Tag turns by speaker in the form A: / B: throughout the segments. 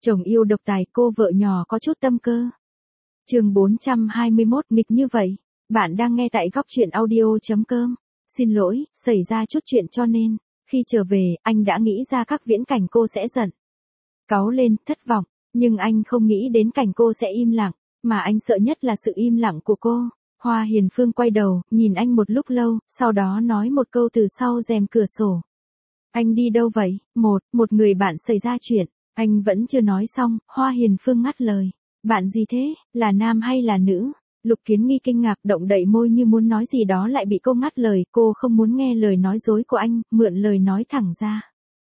A: Chồng yêu độc tài, cô vợ nhỏ có chút tâm cơ. Chương 421, nghịch như vậy. Bạn đang nghe tại góc truyện audio.com. Xin lỗi, xảy ra chút chuyện cho nên, khi trở về, anh đã nghĩ ra các viễn cảnh cô sẽ giận. Cáu lên, thất vọng, nhưng anh không nghĩ đến cảnh cô sẽ im lặng, mà anh sợ nhất là sự im lặng của cô. Hoa Hiền Phương quay đầu, nhìn anh một lúc lâu, sau đó nói một câu từ sau rèm cửa sổ. Anh đi đâu vậy? Một người bạn xảy ra chuyện. Anh vẫn chưa nói xong, Hoa Hiền Phương ngắt lời. Bạn gì thế, là nam hay là nữ? Lục Kiến Nghi kinh ngạc động đậy môi như muốn nói gì đó lại bị cô ngắt lời. Cô không muốn nghe lời nói dối của anh, mượn lời nói thẳng ra.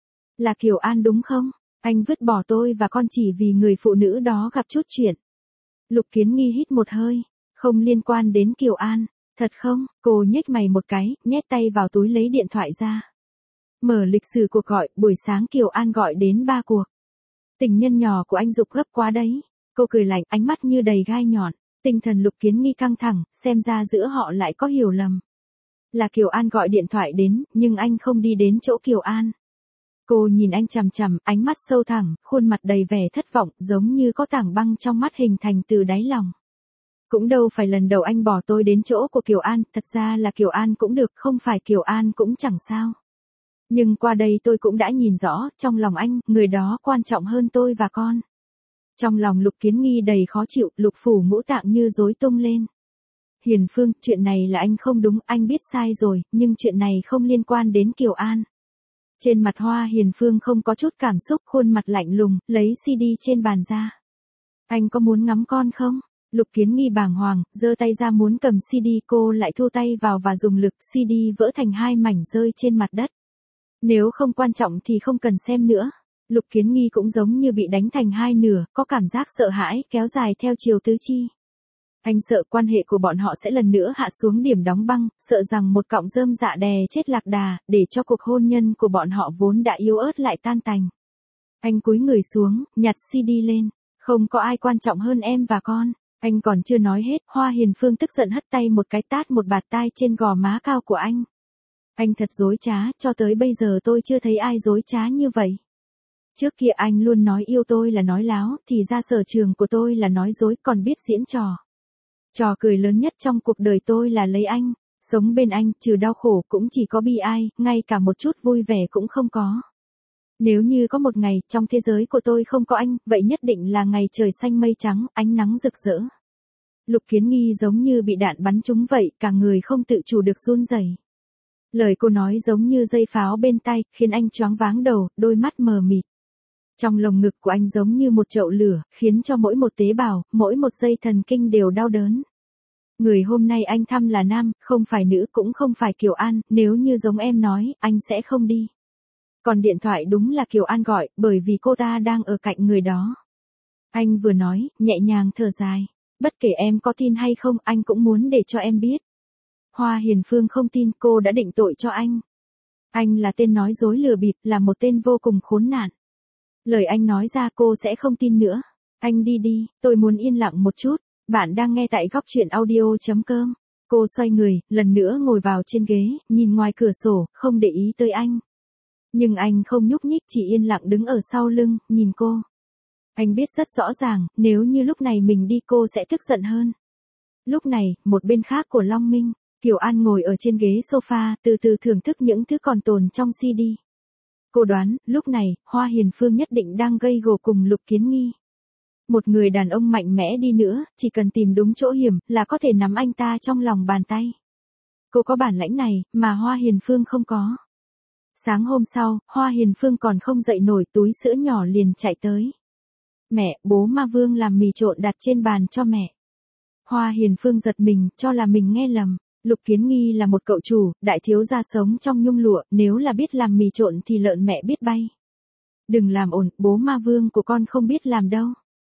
A: Là Kiều An đúng không? Anh vứt bỏ tôi và con chỉ vì người phụ nữ đó gặp chút chuyện. Lục Kiến Nghi hít một hơi. Không liên quan đến Kiều An. Thật không? Cô nhếch mày một cái, nhét tay vào túi lấy điện thoại ra. Mở lịch sử cuộc gọi, buổi sáng Kiều An gọi đến 3 cuộc. Tình nhân nhỏ của anh giục gấp quá đấy. Cô cười lạnh, ánh mắt như đầy gai nhọn. Tinh thần Lục Kiến Nghi căng thẳng, xem ra giữa họ lại có hiểu lầm. Là Kiều An gọi điện thoại đến, nhưng anh không đi đến chỗ Kiều An. Cô nhìn anh chằm chằm, ánh mắt sâu thẳm, khuôn mặt đầy vẻ thất vọng, giống như có tảng băng trong mắt hình thành từ đáy lòng. Cũng đâu phải lần đầu anh bỏ tôi đến chỗ của Kiều An, thật ra là Kiều An cũng được, không phải Kiều An cũng chẳng sao. Nhưng qua đây tôi cũng đã nhìn rõ, trong lòng anh, người đó quan trọng hơn tôi và con. Trong lòng Lục Kiến Nghi đầy khó chịu, lục phủ ngũ tạng như rối tung lên. Hiền Phương, chuyện này là anh không đúng, anh biết sai rồi, nhưng chuyện này không liên quan đến Kiều An. Trên mặt Hoa Hiền Phương không có chút cảm xúc, khuôn mặt lạnh lùng, lấy CD trên bàn ra. Anh có muốn ngắm con không? Lục Kiến Nghi bàng hoàng, giơ tay ra muốn cầm CD, cô lại thu tay vào và dùng lực, CD vỡ thành 2 mảnh rơi trên mặt đất. Nếu không quan trọng thì không cần xem nữa. Lục Kiến Nghi cũng giống như bị đánh thành 2 nửa, có cảm giác sợ hãi, kéo dài theo chiều tứ chi. Anh sợ quan hệ của bọn họ sẽ lần nữa hạ xuống điểm đóng băng, sợ rằng một cọng rơm dạ đè chết lạc đà, để cho cuộc hôn nhân của bọn họ vốn đã yếu ớt lại tan tành. Anh cúi người xuống, nhặt CD lên. Không có ai quan trọng hơn em và con. Anh còn chưa nói hết, Hoa Hiền Phương tức giận hất tay một cái tát một bạt tai trên gò má cao của anh. Anh thật dối trá, cho tới bây giờ tôi chưa thấy ai dối trá như vậy. Trước kia anh luôn nói yêu tôi là nói láo, thì ra sở trường của tôi là nói dối, còn biết diễn trò. Trò cười lớn nhất trong cuộc đời tôi là lấy anh, sống bên anh, trừ đau khổ cũng chỉ có bi ai, ngay cả một chút vui vẻ cũng không có. Nếu như có một ngày, trong thế giới của tôi không có anh, vậy nhất định là ngày trời xanh mây trắng, ánh nắng rực rỡ. Lục Kiến Nghi giống như bị đạn bắn trúng vậy, cả người không tự chủ được run rẩy. Lời cô nói giống như dây pháo bên tai, khiến anh choáng váng đầu, đôi mắt mờ mịt. Trong lồng ngực của anh giống như một chậu lửa, khiến cho mỗi một tế bào, mỗi một dây thần kinh đều đau đớn. Người hôm nay anh thăm là nam, không phải nữ, cũng không phải Kiều An, nếu như giống em nói, anh sẽ không đi. Còn điện thoại đúng là Kiều An gọi, bởi vì cô ta đang ở cạnh người đó. Anh vừa nói, nhẹ nhàng thở dài. Bất kể em có tin hay không, anh cũng muốn để cho em biết. Hoa Hiền Phương không tin, cô đã định tội cho anh. Anh là tên nói dối lừa bịp, là một tên vô cùng khốn nạn. Lời anh nói ra cô sẽ không tin nữa. Anh đi đi, tôi muốn yên lặng một chút. Bạn đang nghe tại góc truyện audio.com. Cô xoay người, lần nữa ngồi vào trên ghế, nhìn ngoài cửa sổ, không để ý tới anh. Nhưng anh không nhúc nhích, chỉ yên lặng đứng ở sau lưng, nhìn cô. Anh biết rất rõ ràng, nếu như lúc này mình đi cô sẽ tức giận hơn. Lúc này, một bên khác của Long Minh, Kiều An ngồi ở trên ghế sofa, từ từ thưởng thức những thứ còn tồn trong CD. Cô đoán, lúc này, Hoa Hiền Phương nhất định đang gây gổ cùng Lục Kiến Nghi. Một người đàn ông mạnh mẽ đi nữa, chỉ cần tìm đúng chỗ hiểm, là có thể nắm anh ta trong lòng bàn tay. Cô có bản lãnh này, mà Hoa Hiền Phương không có. Sáng hôm sau, Hoa Hiền Phương còn không dậy nổi, túi sữa nhỏ liền chạy tới. Mẹ, bố Ma Vương làm mì trộn đặt trên bàn cho mẹ. Hoa Hiền Phương giật mình, cho là mình nghe lầm. Lục Kiến Nghi là một cậu chủ, đại thiếu gia sống trong nhung lụa, nếu là biết làm mì trộn thì lợn mẹ biết bay. Đừng làm ồn, bố Ma Vương của con không biết làm đâu.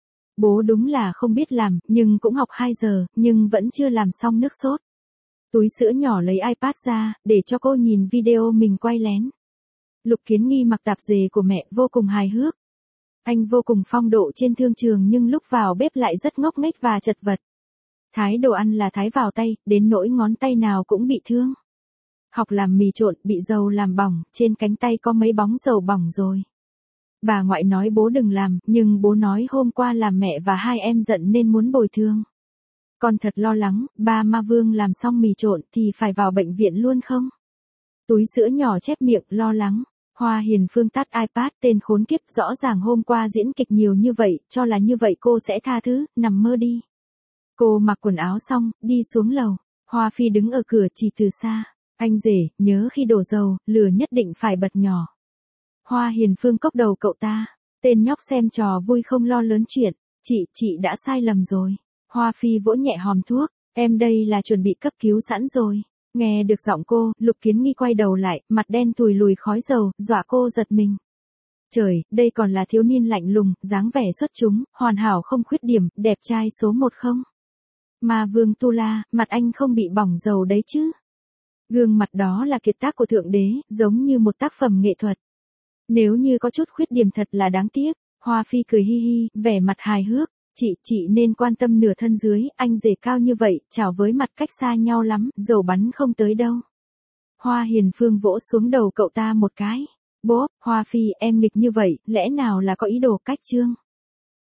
A: Bố đúng là không biết làm, nhưng cũng học 2 giờ, nhưng vẫn chưa làm xong nước sốt. Túi sữa nhỏ lấy iPad ra, để cho cô nhìn video mình quay lén. Lục Kiến Nghi mặc tạp dề của mẹ, vô cùng hài hước. Anh vô cùng phong độ trên thương trường nhưng lúc vào bếp lại rất ngốc nghếch và chật vật. Thái đồ ăn là thái vào tay, đến nỗi ngón tay nào cũng bị thương. Học làm mì trộn, bị dầu làm bỏng, trên cánh tay có mấy bóng dầu bỏng rồi. Bà ngoại nói bố đừng làm, nhưng bố nói hôm qua làm mẹ và hai em giận nên muốn bồi thường. Con thật lo lắng, ba Ma Vương làm xong mì trộn thì phải vào bệnh viện luôn không? Túi sữa nhỏ chép miệng lo lắng. Hoa Hiền Phương tắt iPad, tên khốn kiếp, rõ ràng hôm qua diễn kịch nhiều như vậy, cho là như vậy cô sẽ tha thứ, nằm mơ đi. Cô mặc quần áo xong, đi xuống lầu. Hoa Phi đứng ở cửa chỉ từ xa. Anh rể, nhớ khi đổ dầu, lửa nhất định phải bật nhỏ. Hoa Hiền Phương cốc đầu cậu ta. Tên nhóc xem trò vui không lo lớn chuyện. Chị đã sai lầm rồi. Hoa Phi vỗ nhẹ hòm thuốc. Em đây là chuẩn bị cấp cứu sẵn rồi. Nghe được giọng cô, Lục Kiến Nghi quay đầu lại, mặt đen tùi lùi khói dầu, dọa cô giật mình. Trời, đây còn là thiếu niên lạnh lùng, dáng vẻ xuất chúng, hoàn hảo không khuyết điểm, đẹp trai số 1 không? Ma Vương Tu La, mặt anh không bị bỏng dầu đấy chứ? Gương mặt đó là kiệt tác của Thượng Đế, giống như một tác phẩm nghệ thuật. Nếu như có chút khuyết điểm thật là đáng tiếc. Hoa Phi cười hi hi, vẻ mặt hài hước. Chị nên quan tâm nửa thân dưới, anh rể cao như vậy, chào với mặt cách xa nhau lắm, dầu bắn không tới đâu. Hoa Hiền Phương vỗ xuống đầu cậu ta một cái. Bố, Hoa Phi, em nghịch như vậy, lẽ nào là có ý đồ cách trương?